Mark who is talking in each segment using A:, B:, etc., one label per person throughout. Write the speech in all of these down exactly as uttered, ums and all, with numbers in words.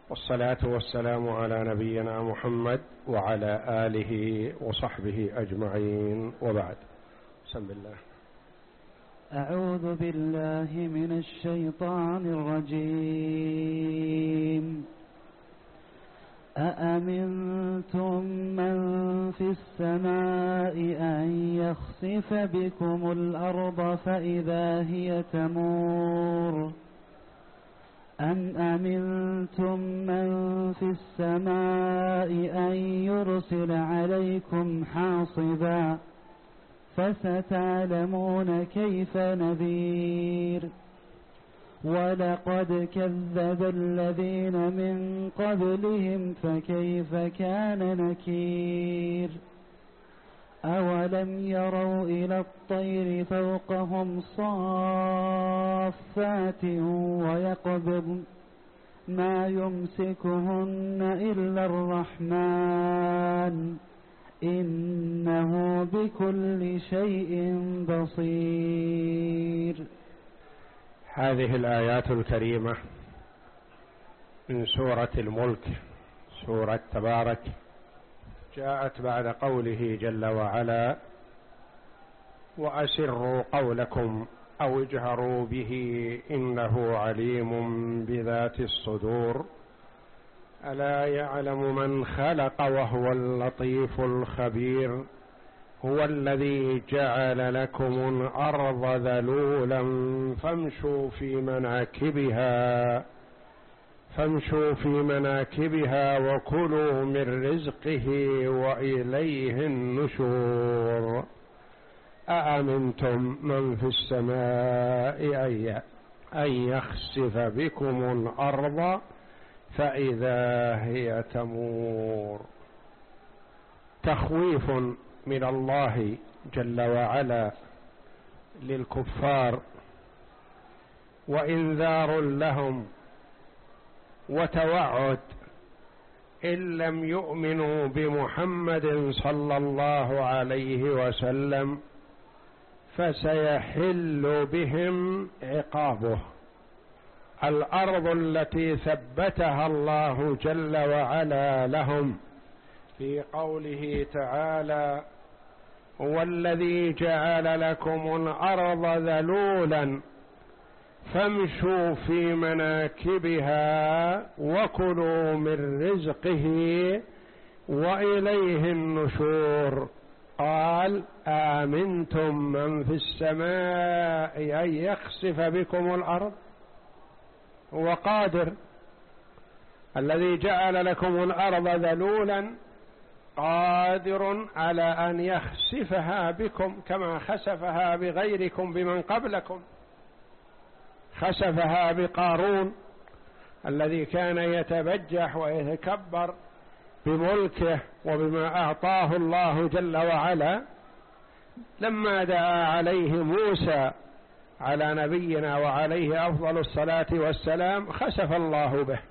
A: والصلاة والسلام على نبينا محمد وعلى آله وصحبه أجمعين، وبعد. بسم الله.
B: أعوذ بالله من الشيطان الرجيم. أأمنتم من في السماء أن يخسف بكم الأرض فإذا هي تمور أم أمنتم من في السماء أن يرسل عليكم حاصبا فستعلمون كيف نذير. ولقد كذب الذين من قبلهم فكيف كان نكير. أولم يروا إلى الطير فوقهم صافات ويقبضن ما يمسكهن إلا الرحمن إنه بكل شيء بصير.
A: هذه الآيات الكريمة من سورة الملك، سورة تبارك، جاءت بعد قوله جل وعلا: وأسروا قولكم أو اجهروا به إنه عليم بذات الصدور ألا يعلم من خلق وهو اللطيف الخبير. هو الذي جعل لكم الأرض ذلولا فامشوا في مناكبها فامشوا في مناكبها وكلوا من رزقه وإليه النشور. أأمنتم من في السماء أن يخسف بكم الأرض فإذا هي تمور. تخويف من الله جل وعلا للكفار وإنذار لهم وتوعد إن لم يؤمنوا بمحمد صلى الله عليه وسلم فسيحل بهم عقابه. الأرض التي ثبتها الله جل وعلا لهم في قوله تعالى: هو الذي جعل لكم الأرض ذلولا فامشوا في مناكبها وكلوا من رزقه وإليه النشور. قال: آمنتم من في السماء أن يخسف بكم الأرض. هو قادر، الذي جعل لكم الأرض ذلولا قادر على أن يخسفها بكم كما خسفها بغيركم بمن قبلكم. خسفها بقارون الذي كان يتبجح ويتكبر بملكه وبما أعطاه الله جل وعلا، لما دعا عليه موسى على نبينا وعليه أفضل الصلاة والسلام خسف الله به،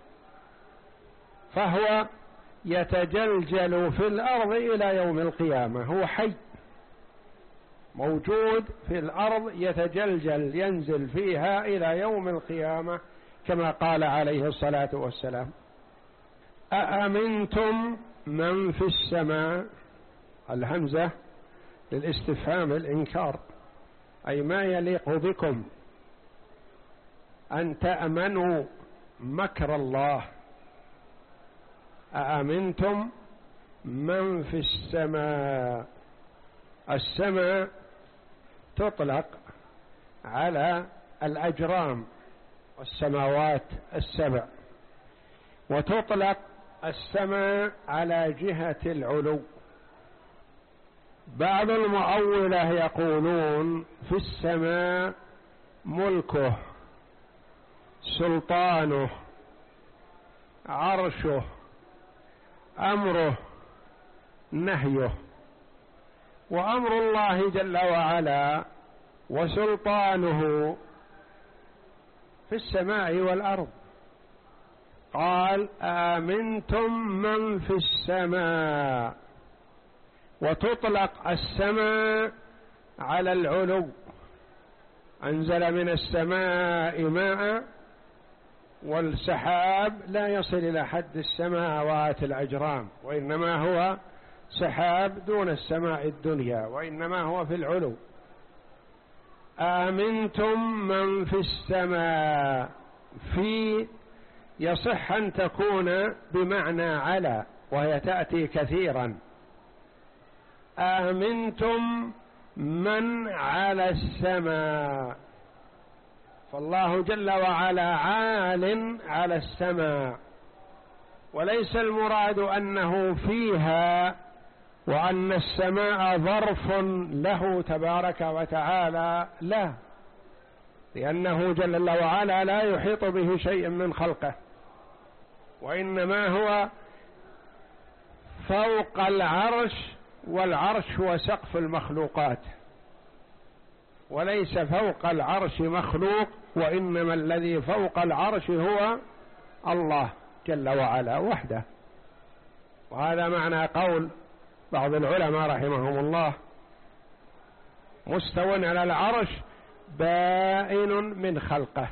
A: فهو يتجلجل في الأرض إلى يوم القيامة. هو حي موجود في الأرض يتجلجل ينزل فيها إلى يوم القيامة كما قال عليه الصلاة والسلام: أأمنتم من في السماء. الهمزة للاستفهام الإنكار، أي ما يليق بكم أن تأمنوا مكر الله. أأمنتم من في السماء. السماء تطلق على الأجرام والسماوات السبع، وتطلق السماء على جهة العلو. بعض المؤولة يقولون في السماء ملكه، سلطانه، عرشه، أمره، نهيه. وأمر الله جل وعلا وسلطانه في السماء والأرض. قال: آمنتم من في السماء. وتطلق السماء على العلو، أنزل من السماء ماء والسحاب لا يصل إلى حد السماوات الأجرام، وإنما هو سحاب دون السماء الدنيا، وإنما هو في العلو. آمنتم من في السماء، في يصح أن تكون بمعنى على، وهي تأتي كثيرا. آمنتم من على السماء، فالله جل وعلا عال على السماء، وليس المراد أنه فيها وأن السماء ظرف له تبارك وتعالى، لا، لأنه جل وعلا لا يحيط به شيء من خلقه، وإنما هو فوق العرش، والعرش هو سقف المخلوقات، وليس فوق العرش مخلوق، وإنما الذي فوق العرش هو الله جل وعلا وحده. وهذا معنى قول بعض العلماء رحمهم الله: مستو على العرش بائن من خلقه،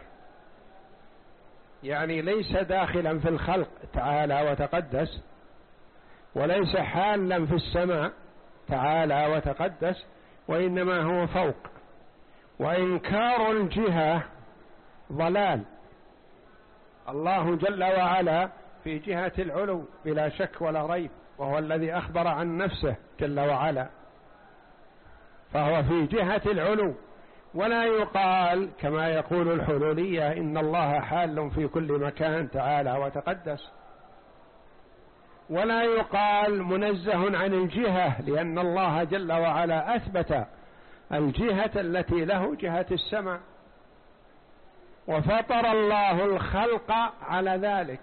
A: يعني ليس داخلا في الخلق تعالى وتقدس، وليس حالا في السماء تعالى وتقدس، وإنما هو فوق. وإنكار الجهة ضلال، الله جل وعلا في جهة العلو بلا شك ولا ريب، وهو الذي أخبر عن نفسه جل وعلا، فهو في جهة العلو. ولا يقال كما يقول الحلولية إن الله حال في كل مكان تعالى وتقدس، ولا يقال منزه عن الجهة، لأن الله جل وعلا أثبت الجهة التي له جهة السماء، وفطر الله الخلق على ذلك.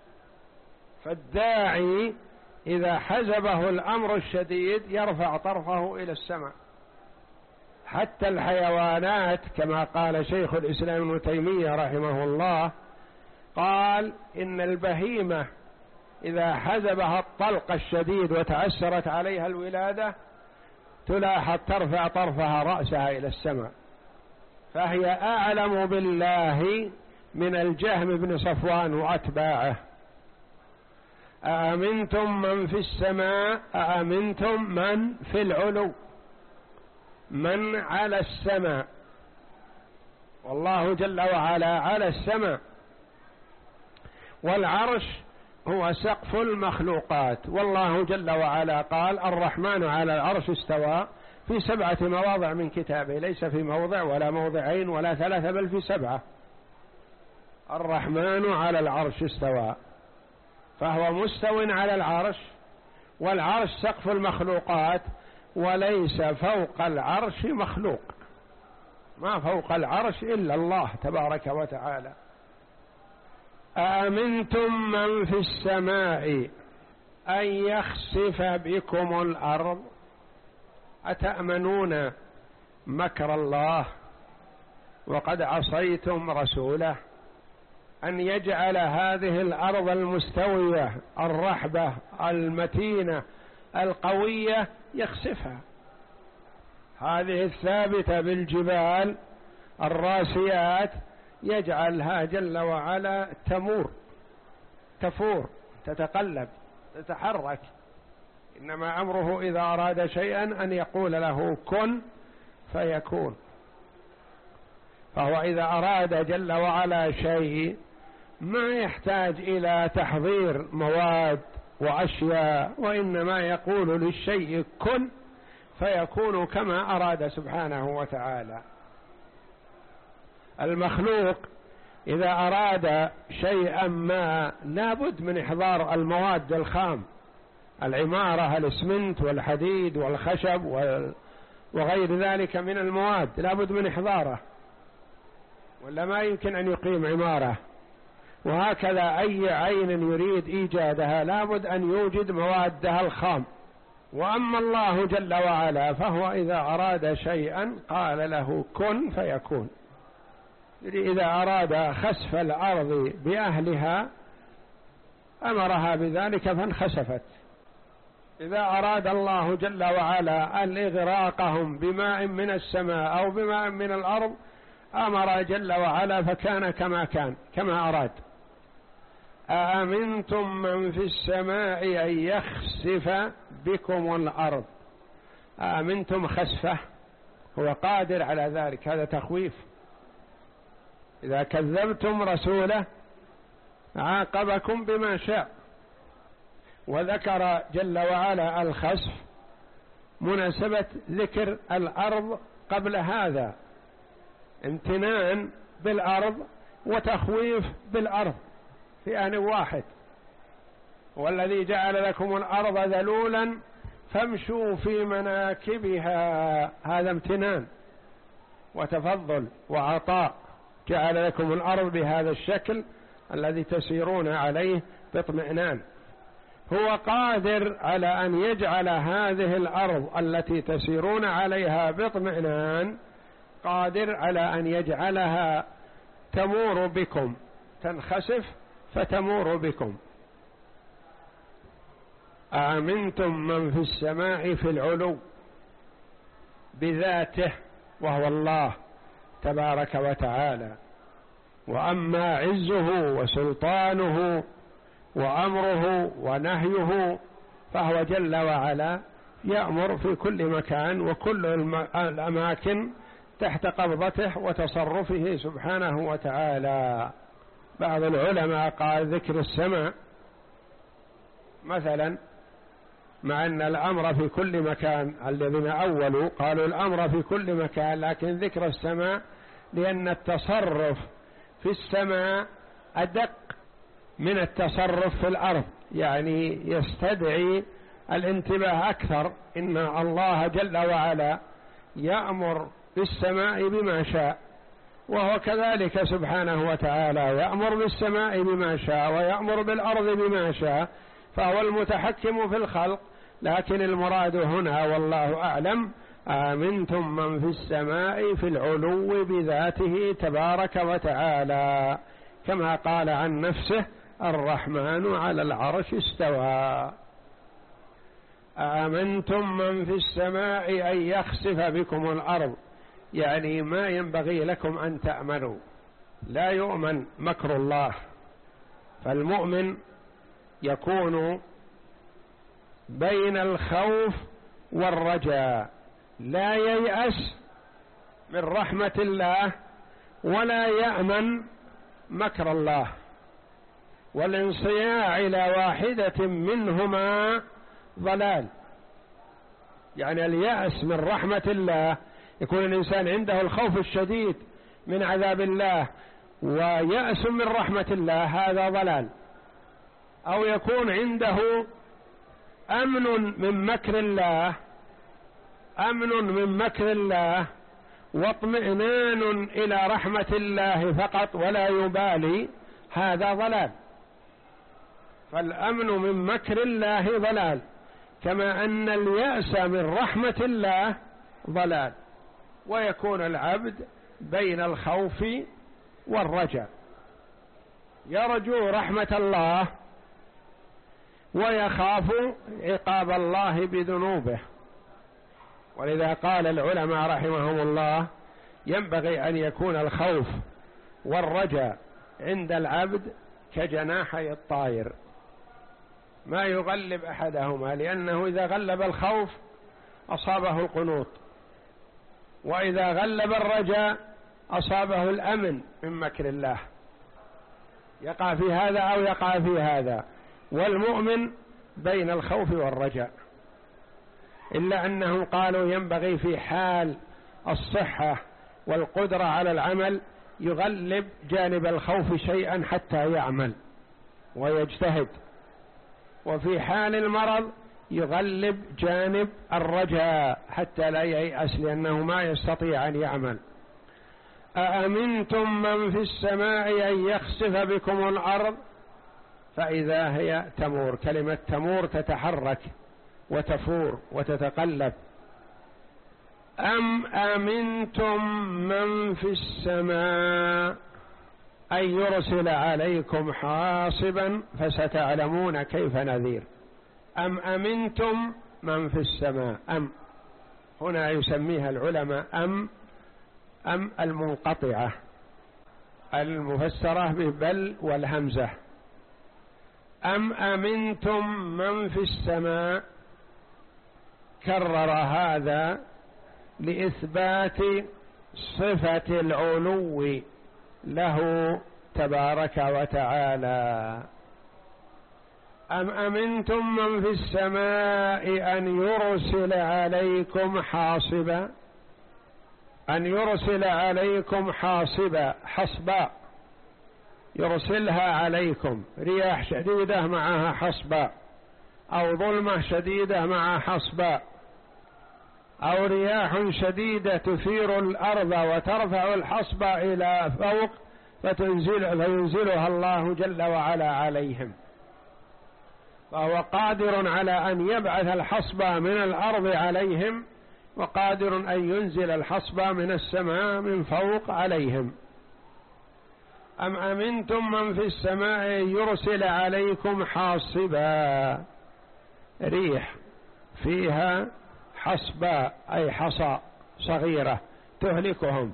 A: فالداعي إذا حزبه الأمر الشديد يرفع طرفه إلى السماء. حتى الحيوانات كما قال شيخ الإسلام ابن تيمية رحمه الله، قال إن البهيمة إذا حزبها الطلق الشديد وتأثرت عليها الولادة تلاحظ ترفع طرفها رأسها إلى السماء، فهي أعلم بالله من الجهم بن صفوان وأتباعه. أأمنتم من في السماء، أأمنتم من في العلو، من على السماء، والله جل وعلا على السماء. والعرش هو سقف المخلوقات، والله جل وعلا قال: الرحمن على العرش استوى، في سبعة مواضع من كتابه، ليس في موضع ولا موضعين ولا ثلاثة بل في سبعة. الرحمن على العرش استوى، فهو مستو على العرش، والعرش سقف المخلوقات، وليس فوق العرش مخلوق، ما فوق العرش إلا الله تبارك وتعالى. أأمنتم من في السماء أن يخسف بكم الأرض، أتأمنون مكر الله وقد عصيتم رسوله، أن يجعل هذه الأرض المستوية الرحبة المتينة القوية يخسفها، هذه الثابتة بالجبال الراسيات يجعلها جل وعلا تمور تفور تتقلب تتحرك. إنما أمره إذا أراد شيئا أن يقول له كن فيكون. فهو إذا أراد جل وعلا شيء ما يحتاج إلى تحضير مواد وأشياء، وإنما يقول للشيء كن فيكون كما أراد سبحانه وتعالى. المخلوق إذا أراد شيئا ما لابد من إحضار المواد الخام، العمارة، الإسمنت والحديد والخشب وغير ذلك من المواد لابد من إحضاره، ولا ما يمكن أن يقيم عمارة. وهكذا أي عين يريد إيجادها لابد أن يوجد موادها الخام. وأما الله جل وعلا فهو إذا أراد شيئا قال له كن فيكون. إذا أراد خسف الأرض بأهلها أمرها بذلك فانخسفت. إذا أراد الله جل وعلا أن إغراقهم بماء من السماء أو بماء من الأرض أمر جل وعلا فكان كما كان كما أراد. أأمنتم من في السماء أن يخسف بكم الأرض. أأمنتم خسفه، هو قادر على ذلك، هذا تخويف. إذا كذبتم رسوله عاقبكم بما شاء. وذكر جل وعلا الخسف مناسبة ذكر الأرض قبل هذا، امتنان بالأرض وتخويف بالأرض في آن واحد. والذي جعل لكم الأرض ذلولا فامشوا في مناكبها، هذا امتنان وتفضل وعطاء، جعل لكم الأرض بهذا الشكل الذي تسيرون عليه باطمئنان. هو قادر على أن يجعل هذه الأرض التي تسيرون عليها باطمئنان، قادر على أن يجعلها تمور بكم، تنخسف فتمور بكم. أأمنتم من في السماء في العلو بذاته وهو الله تبارك وتعالى، وأما عزه وسلطانه وأمره ونهيه فهو جل وعلا يأمر في كل مكان، وكل الأماكن تحت قبضته وتصرفه سبحانه وتعالى. بعض العلماء قال ذكر السماء مثلا، مع أن الأمر في كل مكان، الذين أولوا قالوا الأمر في كل مكان، لكن ذكر السماء لأن التصرف في السماء أدق من التصرف في الأرض، يعني يستدعي الانتباه أكثر. إن الله جل وعلا يأمر بالسماء بما شاء، وهو كذلك سبحانه وتعالى يأمر بالسماء بما شاء ويأمر بالأرض بما شاء، فهو المتحكم في الخلق. لكن المراد هنا والله أعلم آمنتم من في السماء في العلو بذاته تبارك وتعالى، كما قال عن نفسه الرحمن على العرش استوى. آمنتم من في السماء أن يخسف بكم الأرض، يعني ما ينبغي لكم أن تأمنوا، لا يؤمن مكر الله. فالمؤمن يكون بين الخوف والرجاء، لا ييأس من رحمة الله ولا يأمن مكر الله، والانصياع إلى واحدة منهما ضلال. يعني اليأس من رحمة الله، يكون الإنسان عنده الخوف الشديد من عذاب الله ويأس من رحمة الله، هذا ضلال. أو يكون عنده أمن من مكر الله، أمن من مكر الله واطمئنان إلى رحمة الله فقط ولا يبالي، هذا ضلال. فالأمن من مكر الله ضلال، كما أن اليأس من رحمة الله ضلال. ويكون العبد بين الخوف والرجاء، يرجو رحمة الله ويخاف عقاب الله بذنوبه. ولذا قال العلماء رحمهم الله ينبغي أن يكون الخوف والرجاء عند العبد كجناحي الطائر، ما يغلب أحدهما، لأنه إذا غلب الخوف أصابه القنوط، وإذا غلب الرجاء أصابه الأمن من مكر الله، يقع في هذا أو يقع في هذا. والمؤمن بين الخوف والرجاء، إلا أنهم قالوا ينبغي في حال الصحة والقدرة على العمل يغلب جانب الخوف شيئا حتى يعمل ويجتهد، وفي حال المرض يغلب جانب الرجاء حتى لا ييأس لأنه ما يستطيع أن يعمل. أأمنتم من في السماء أن يخسف بكم الأرض فإذا هي تمور. كلمة تمور تتحرك وتفور وتتقلب. أم أمنتم من في السماء أن يرسل عليكم حاصبا فستعلمون كيف نذير. أم أمنتم من في السماء، أم هنا يسميها العلماء أم أم المنقطعة المفسرة ببل والهمزة، أم أمنتم من في السماء، كرر هذا لإثبات صفة العلو له تبارك وتعالى. أم أمنتم من في السماء أن يرسل عليكم حاصبا، أن يرسل عليكم حاصبا، حصبا يرسلها عليكم، رياح شديدة معها حصبا، أو ظلمة شديدة معها حصبا، أو رياح شديدة تثير الأرض وترفع الحصبة إلى فوق فتنزل فينزلها الله جل وعلا عليهم، فهو قادر على أن يبعث الحصبة من الأرض عليهم، وقادر أن ينزل الحصبة من السماء من فوق عليهم. أم أمنتم من في السماء يرسل عليكم حاصبا، ريح فيها حصبا أي حصى صغيرة تهلكهم،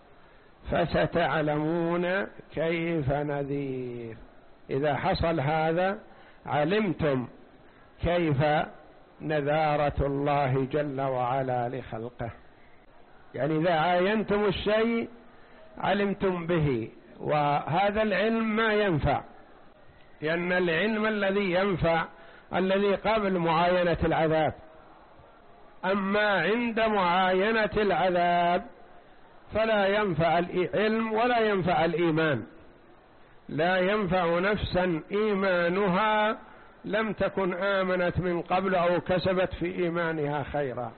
A: فستعلمون كيف نذير. إذا حصل هذا علمتم كيف نذارة الله جل وعلا لخلقه، يعني إذا عاينتم الشيء علمتم به، وهذا العلم ما ينفع، لأن العلم الذي ينفع الذي قبل معاينة العذاب، أما عند معاينة العذاب فلا ينفع العلم ولا ينفع الإيمان. لا ينفع نفسا إيمانها لم تكن آمنت من قبل أو كسبت في إيمانها خيرا.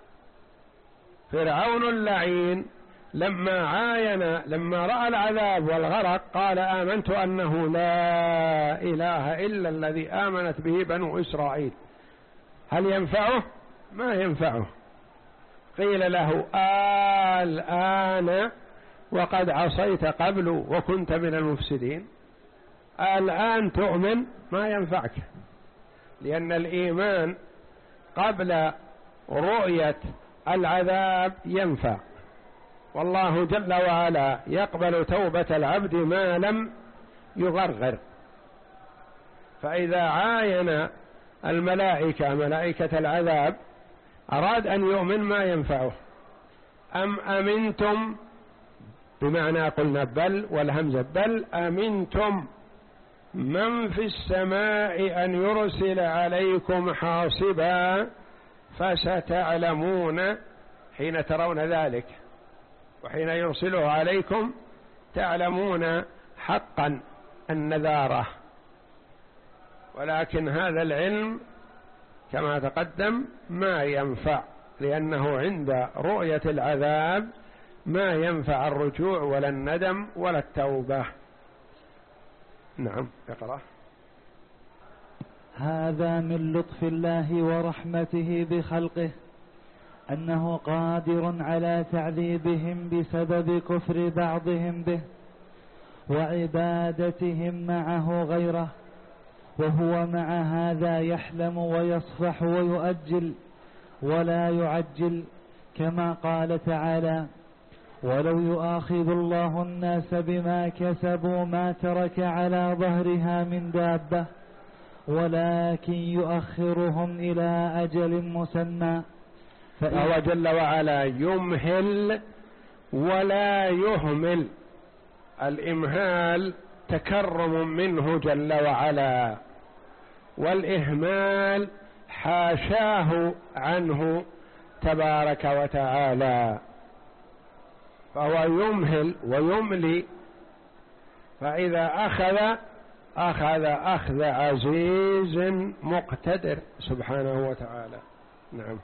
A: فرعون اللعين لما عاين لما رأى العذاب والغرق قال آمنت أنه لا إله إلا الذي آمنت به بنو إسرائيل. هل ينفعه؟ ما ينفعه. قيل له الآن وقد عصيت قبل وكنت من المفسدين، الآن تؤمن؟ ما ينفعك، لأن الإيمان قبل رؤية العذاب ينفع، والله جل وعلا يقبل توبة العبد ما لم يغرغر. فإذا عاين الملائكة ملائكة العذاب أراد أن يؤمن ما ينفعه. أم أمنتم بمعنى قلنا بل والهمزة، بل أمنتم من في السماء أن يرسل عليكم حاصبا فستعلمون حين ترون ذلك وحين يرسله عليكم تعلمون حقا النذارة. ولكن هذا العلم كما تقدم ما ينفع، لأنه عند رؤية العذاب ما ينفع الرجوع ولا الندم ولا التوبة. نعم اقرأ.
B: هذا من لطف الله ورحمته بخلقه أنه قادر على تعذيبهم بسبب كفر بعضهم به وعبادتهم معه غيره، وهو مع هذا يحلم ويصفح ويؤجل ولا يعجل، كما قال تعالى: ولو يؤاخذ الله الناس بما كسبوا ما ترك على ظهرها من دابة ولكن يؤخرهم إلى أجل مسمى.
A: فهو جل وعلا يمهل ولا يهمل. الإمهال تكرم منه جل وعلا، والإهمال حاشاه عنه تبارك وتعالى. فهو يمهل ويملي، فإذا أخذ أخذ أخذ عزيز مقتدر سبحانه وتعالى. نعم.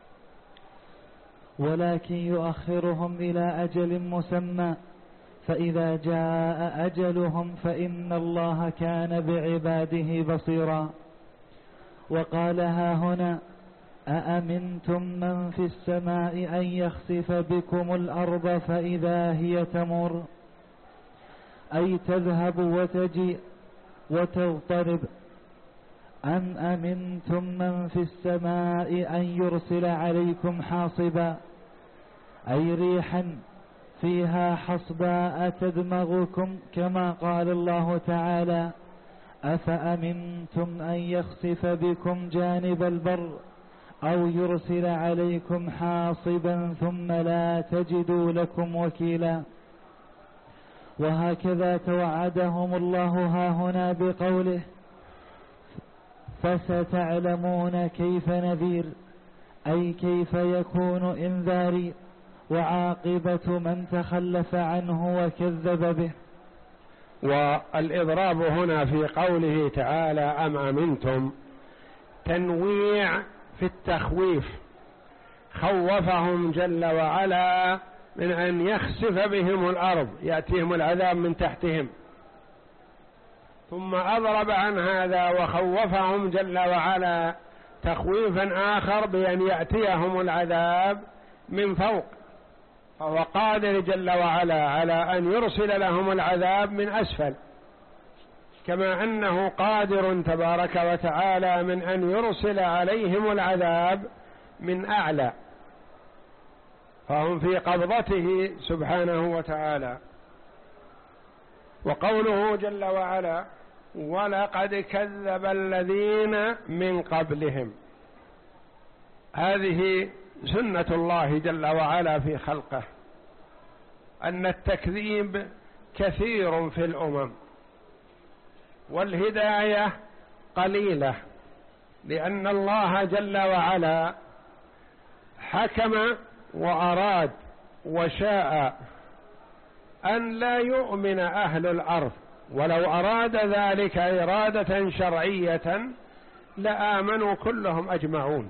B: ولكن يؤخرهم إلى أجل مسمى فإذا جاء أجلهم فإن الله كان بعباده بصيرا. وقال ها هنا: أأمنتم من في السماء أن يخسف بكم الأرض فإذا هي تمر، أي تذهب وتجيء وتضطرب. أم أمنتم من في السماء أن يرسل عليكم حاصبا، أي ريحا فيها حصباء تدمغكم، كما قال الله تعالى: أفأمنتم أن يخسف بكم جانب البر أو يرسل عليكم حاصبا ثم لا تجدوا لكم وكيلا. وهكذا توعدهم الله هاهنا بقوله فستعلمون كيف نذير، أي كيف يكون إنذاري وعاقبة من تخلف عنه وكذب به.
A: والإضراب هنا في قوله تعالى أم أمنتم تنويع في التخويف، خوفهم جل وعلا من أن يخسف بهم الأرض، يأتيهم العذاب من تحتهم، ثم أضرب عن هذا وخوفهم جل وعلا تخويفا آخر بأن يأتيهم العذاب من فوق، فهو قادر جل وعلا على أن يرسل لهم العذاب من أسفل، كما أنه قادر تبارك وتعالى من أن يرسل عليهم العذاب من أعلى، فهم في قبضته سبحانه وتعالى. وقوله جل وعلا ولقد كذب الذين من قبلهم، هذه سنة الله جل وعلا في خلقه، أن التكذيب كثير في الأمم والهداية قليلة، لأن الله جل وعلا حكم وأراد وشاء أن لا يؤمن أهل الأرض، ولو أراد ذلك إرادة شرعية لآمنوا كلهم أجمعون.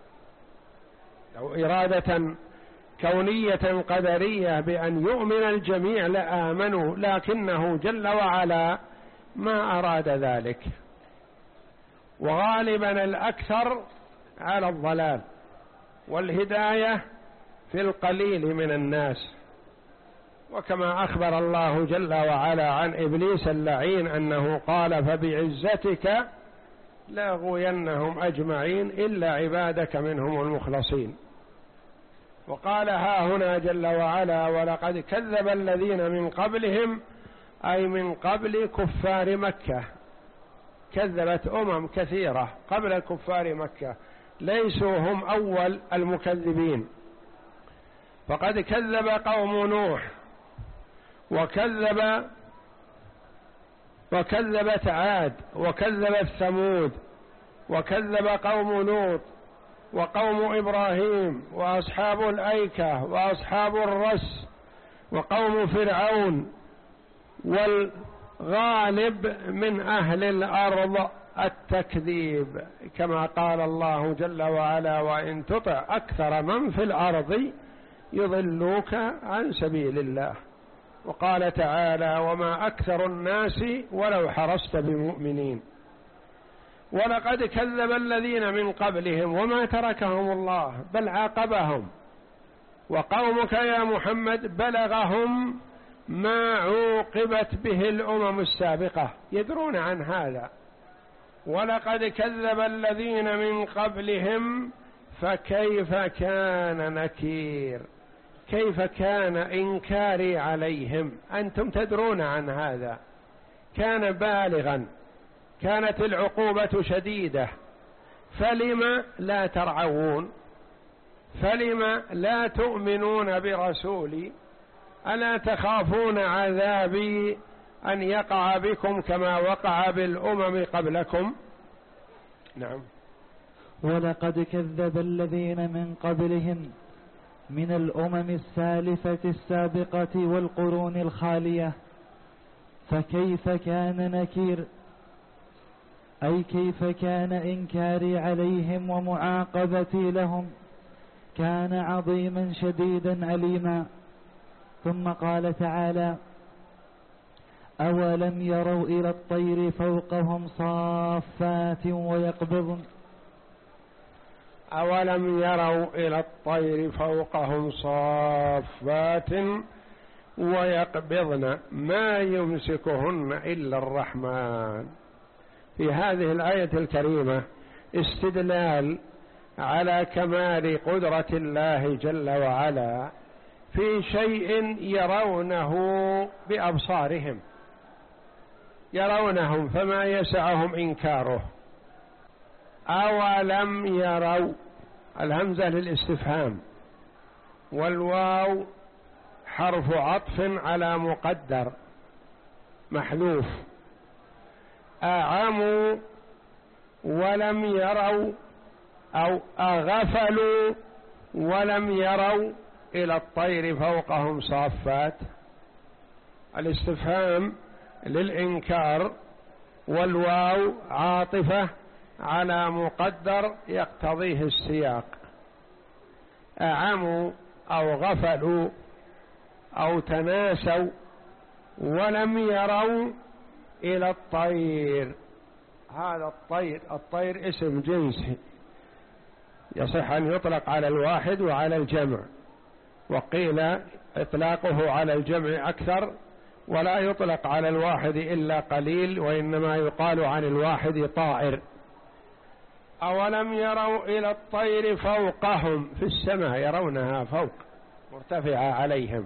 A: لو إرادة كونية قدرية بأن يؤمن الجميع لآمنوا، لكنه جل وعلا ما أراد ذلك، وغالبا الأكثر على الضلال، والهداية في القليل من الناس. وكما أخبر الله جل وعلا عن إبليس اللعين أنه قال فبعزتك لأغوينهم أجمعين إلا عبادك منهم المخلصين. وقال ها هنا جل وعلا ولقد كذب الذين من قبلهم، أي من قبل كفار مكة، كذبت أمم كثيرة قبل كفار مكة، ليسوا هم أول المكذبين. فقد كذب قوم نوح، وكذب وكذبت عاد، وكذبت ثمود، وكذب قوم لوط، وقوم إبراهيم، وأصحاب الأيكة، وأصحاب الرس، وقوم فرعون. والغالب من أهل الأرض التكذيب، كما قال الله جل وعلا وإن تطع أكثر من في الأرض يضلوك عن سبيل الله. وقال تعالى وما أكثر الناس ولو حرصت بمؤمنين. ولقد كذب الذين من قبلهم وما تركهم الله بل عاقبهم، وقومك يا محمد بلغهم ما عوقبت به الأمم السابقة، يدرون عن هذا. ولقد كذب الذين من قبلهم فكيف كان نكير، كيف كان إنكاري عليهم، أنتم تدرون عن هذا، كان بالغا، كانت العقوبة شديدة، فلم لا ترعون، فلم لا تؤمنون برسولي، ألا تخافون عذابي أن يقع بكم كما وقع بالأمم قبلكم. نعم.
B: ولقد كذب الذين من قبلهم من الأمم السالفة السابقة والقرون الخالية، فكيف كان نكير، أي كيف كان إنكاري عليهم ومعاقبتي لهم، كان عظيما شديدا أليما. ثم قال تعالى أولم يروا إلى الطير فوقهم صافات ويقبضن
A: أولم يروا إلى الطير فوقهم صافات ويقبضن ما يمسكهن إلا الرحمن. في هذه الآية الكريمة استدلال على كمال قدرة الله جل وعلا في شيء يرونه بأبصارهم، يرونهم فما يسعهم إنكاره. أولم يروا، الهمزة للاستفهام، والواو حرف عطف على مقدر محذوف. أعموا ولم يروا أو أغفلوا ولم يروا إلى الطير فوقهم صافات. الاستفهام للإنكار، والواو عاطفة على مقدر يقتضيه السياق. أعموا أو غفلوا أو تناسوا ولم يروا إلى الطير. هذا الطير، الطير اسم جنس يصح أن يطلق على الواحد وعلى الجمع، وقيل إطلاقه على الجمع أكثر، ولا يطلق على الواحد إلا قليل، وإنما يقال عن الواحد طائر. أولم يروا إلى الطير فوقهم في السماء، يرونها فوق مرتفعة عليهم،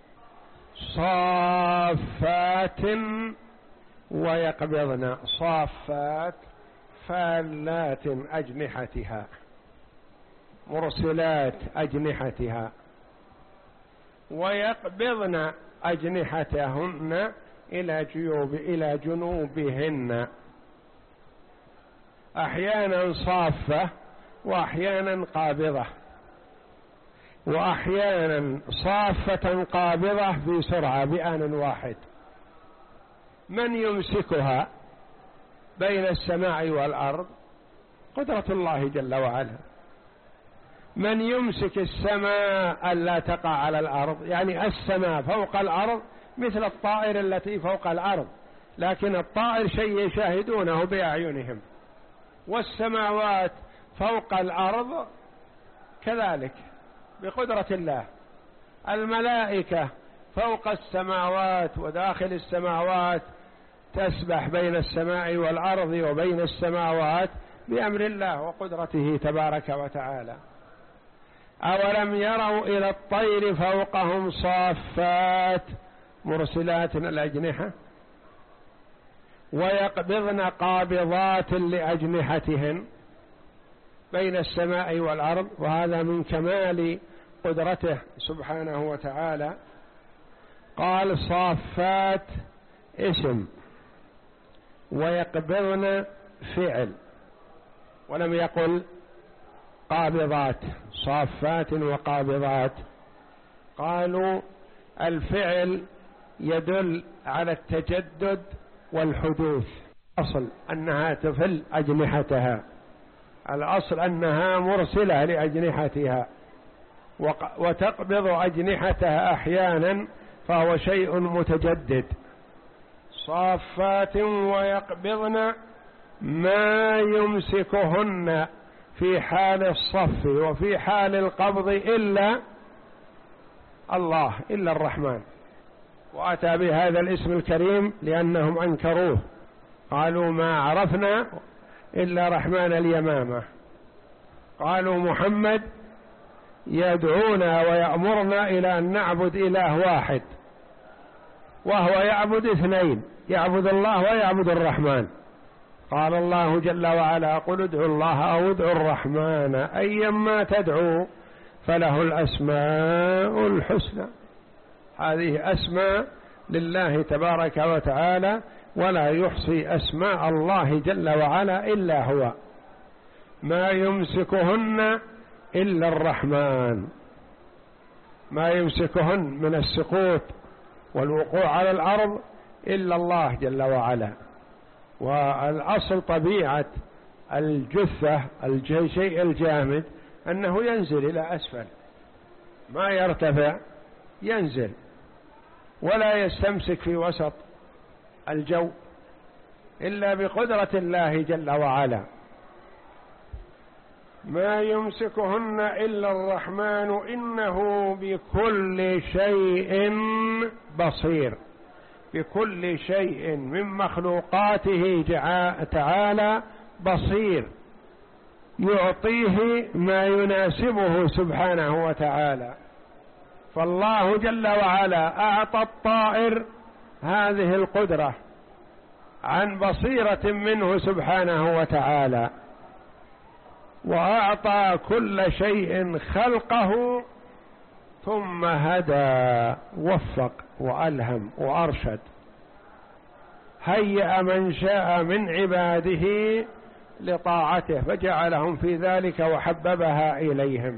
A: صافات ويقبضن، صافات فالات أجنحتها مرسلات أجنحتها، ويقبضن أجنحتهن إلى جيوب إلى جنوبهن. أحيانا صافة وأحيانا قابضة، وأحيانا صافة قابضة في سرعة بآن واحد. من يمسكها بين السماء والأرض؟ قدرة الله جل وعلا. من يمسك السماء ألا تقع على الأرض؟ يعني السماء فوق الأرض مثل الطائر التي فوق الأرض، لكن الطائر شيء يشاهدونه بأعينهم، والسماوات فوق الأرض كذلك بقدرة الله. الملائكة فوق السماوات وداخل السماوات، تسبح بين السماء والأرض وبين السماوات بأمر الله وقدرته تبارك وتعالى. أولم يروا إلى الطير فوقهم صافات مرسلات الأجنحة ويقبضن قابضات لأجنحتهن بين السماء والأرض، وهذا من كمال قدرته سبحانه وتعالى. قال صافات اسم ويقبضن فعل، ولم يقل قابضات، صافات وقابضات. قالوا الفعل يدل على التجدد والحدوث، أصل أنها تفل أجنحتها، الأصل أنها مرسلة لأجنحتها، وتقبض أجنحتها أحيانا، فهو شيء متجدد. صافات ويقبضن ما يمسكهن في حال الصف وفي حال القبض إلا الله، إلا الرحمن. وأتى بهذا الاسم الكريم لأنهم أنكروه، قالوا ما عرفنا إلا رحمن اليمامة. قالوا محمد يدعونا ويأمرنا إلى أن نعبد إله واحد، وهو يعبد اثنين، يعبد الله ويعبد الرحمن. قال الله جل وعلا قل ادعوا الله أو ادعوا الرحمن أيما تدعوا فله الأسماء الحسنى. هذه أسماء لله تبارك وتعالى، ولا يحصي أسماء الله جل وعلا إلا هو. ما يمسكهن إلا الرحمن، ما يمسكهن من السقوط والوقوع على الأرض إلا الله جل وعلا. والأصل طبيعة الجثة الشيء الجامد أنه ينزل إلى أسفل، ما يرتفع، ينزل ولا يستمسك في وسط الجو إلا بقدرة الله جل وعلا. ما يمسكهن إلا الرحمن إنه بكل شيء بصير، بكل شيء من مخلوقاته تعالى بصير، يعطيه ما يناسبه سبحانه وتعالى. فالله جل وعلا أعطى الطائر هذه القدرة عن بصيرة منه سبحانه وتعالى، وأعطى كل شيء خلقه ثم هدى وفق وألهم وأرشد، هيأ من شاء من عباده لطاعته فجعلهم في ذلك وحببها إليهم،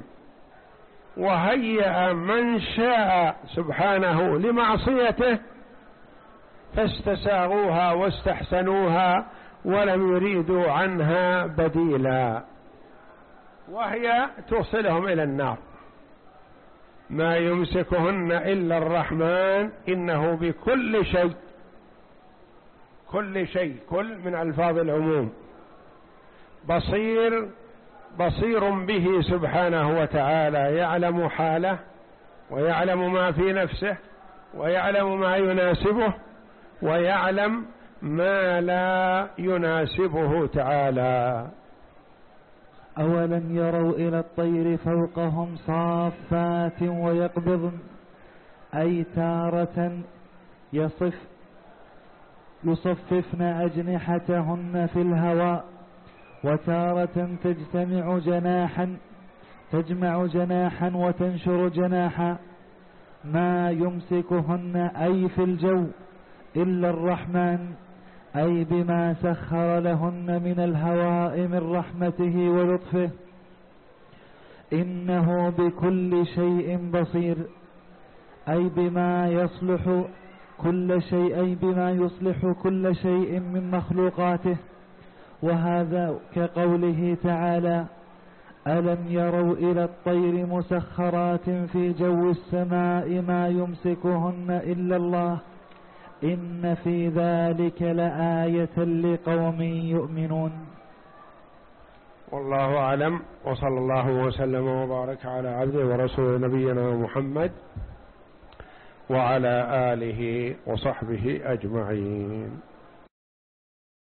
A: وهيأ من شاء سبحانه لمعصيته فاستساغوها واستحسنوها ولم يريدوا عنها بديلا، وهي توصلهم إلى النار. ما يمسكهن إلا الرحمن إنه بكل شيء، كل شيء، كل من ألفاظ العموم، بصير بصير به سبحانه وتعالى، يعلم حاله ويعلم ما في نفسه ويعلم ما يناسبه ويعلم ما لا يناسبه تعالى.
B: أولم يروا إلى الطير فوقهم صافات ويقبضن، أي تارة يصف يصففن أجنحتهن في الهواء، وتارة تجتمع جناحا تجمع جناحا وتنشر جناحا، ما يمسكهن أي في الجو إلا الرحمن، أي بما سخر لهن من الهواء من رحمته ولطفه، إنه بكل شيء بصير، أي بما يصلح كل شيء أي بما يصلح كل شيء من مخلوقاته. وهذا كقوله تعالى: ألم يروا إلى الطير مسخرات في جو السماء ما يمسكهن إلا الله، إن في ذلك لآية لقوم يؤمنون.
A: والله أعلم، وصلى الله وسلم وبارك على عبده ورسول نبينا محمد وعلى آله وصحبه أجمعين.